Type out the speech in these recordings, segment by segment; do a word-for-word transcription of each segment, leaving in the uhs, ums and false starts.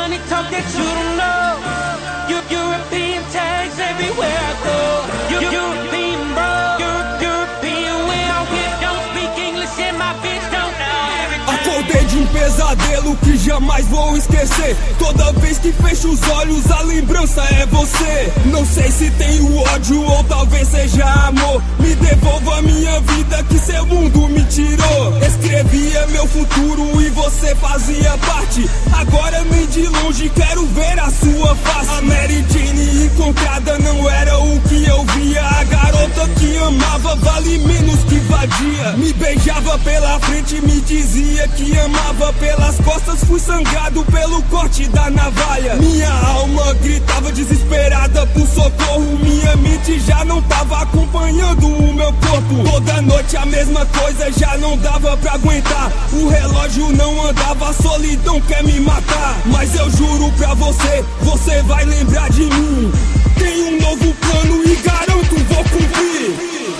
money talk that you don't know. You European tags everywhere I go. You European bro, Euro- European where I went. Don't speak English and my bitch don't know. Acordei de um pesadelo que jamais vou esquecer. Toda vez que fecho os olhos a lembrança é você. Não sei se tenho ódio ou talvez seja amor. Me devolva minha vida que seu mundo me tirou. Escrevia meu futuro e você fazia parte. Agora nem de longe quero ver a sua face. A Mary Jane encontrada não era o que eu via. A garota que amava vale menos que vadia. Me beijava pela frente, me dizia que amava pelas costas. Fui sangrado pelo corte da navalha. Minha alma gritava desesperada por socorro. Minha mente já não tava acompanhando o meu corpo. Toda noite a mesma coisa, já não dava pra aguentar. O relógio não andava, a solidão quer me matar. Mas eu juro pra você, você vai lembrar de mim. Tenho um novo plano e garanto vou cumprir.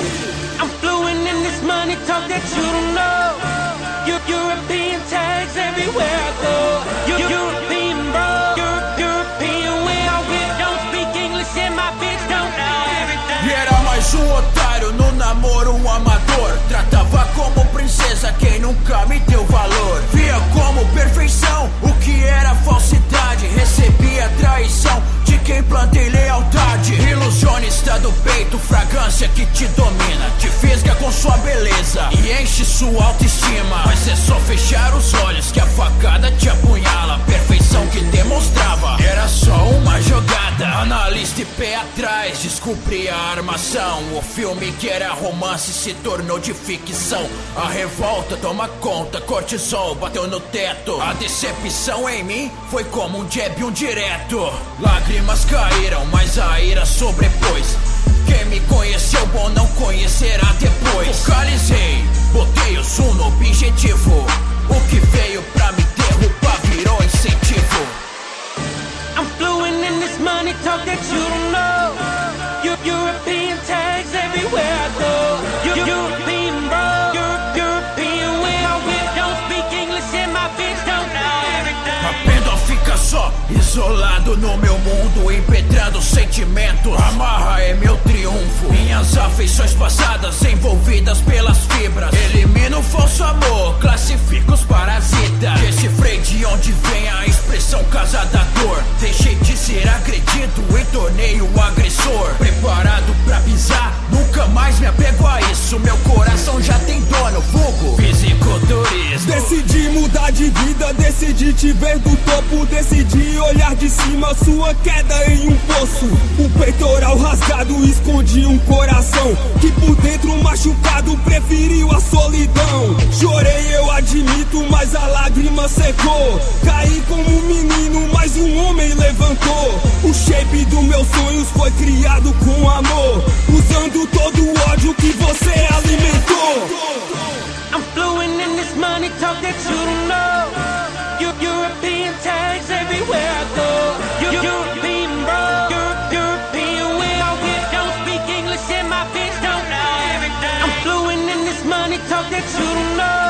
I'm fluent in this money talk that you don't know. You European tags everywhere I go. You European bro, Euro- European where I went. Don't speak English and my bitch don't know. E era mais um otário no namoro, um amador. Tratava como princesa quem nunca me deu valor. Via como perfeição o que era falsidade. Recebia traição de quem plantei lealdade. Ilusionista do peito, fragrância que te domina. Te fisga com sua beleza e enche sua autoestima. Mas é só fechar os olhos que a facada te apunhala. Perfeição que demonstrava era só uma jogada. Analista e pé atrás, descobri a armação. O filme que era romance se tornou de ficção. A revolta toma conta, cortisol bateu no teto. A decepção em mim foi como um jab e um direto. Lágrimas caíram, mas a ira sobrepôs. Quem me conheceu bom não conhecerá depois. Focalizei, botei o zoom no objetivo. O que veio pra me derrubar virou incentivo. I'm fluent in this money talk that you don't know. You European tags everywhere I go. You European bro, Euro- European where I went. Don't speak English and my bitch don't know. A pena fica só, isolado no meu mundo, impetrando sentimentos. Amarra é meu triunfo. Minhas afeições passadas envolvidas pelas fibras. Elimino o falso amor, classifico os parasitas. Decifrei de onde vem a expressão casa da dor. Deixei de ser agredido e tornei o agressor. Preparado pra pisar, nunca mais me apego a isso. Meu coração já tem dono, vulgo fisiculturismo. Decidi mudar de vida, decidi te ver do topo. Decidi olhar de cima, sua queda em um poço. O peitoral rasgado escondia um coração que por dentro machucado preferiu a solidão. Chorei, eu admito, mas a lágrima secou. Caí como um menino, mas um homem levantou. O shape dos meus sonhos foi criado com amor, usando todo o ódio que você alimentou. I'm fluent in this money talk that you don't know. You European tags everywhere I go. You European bro, Euro- European where I went. Don't speak English and my bitch don't know. I'm fluent in this money talk that you don't know.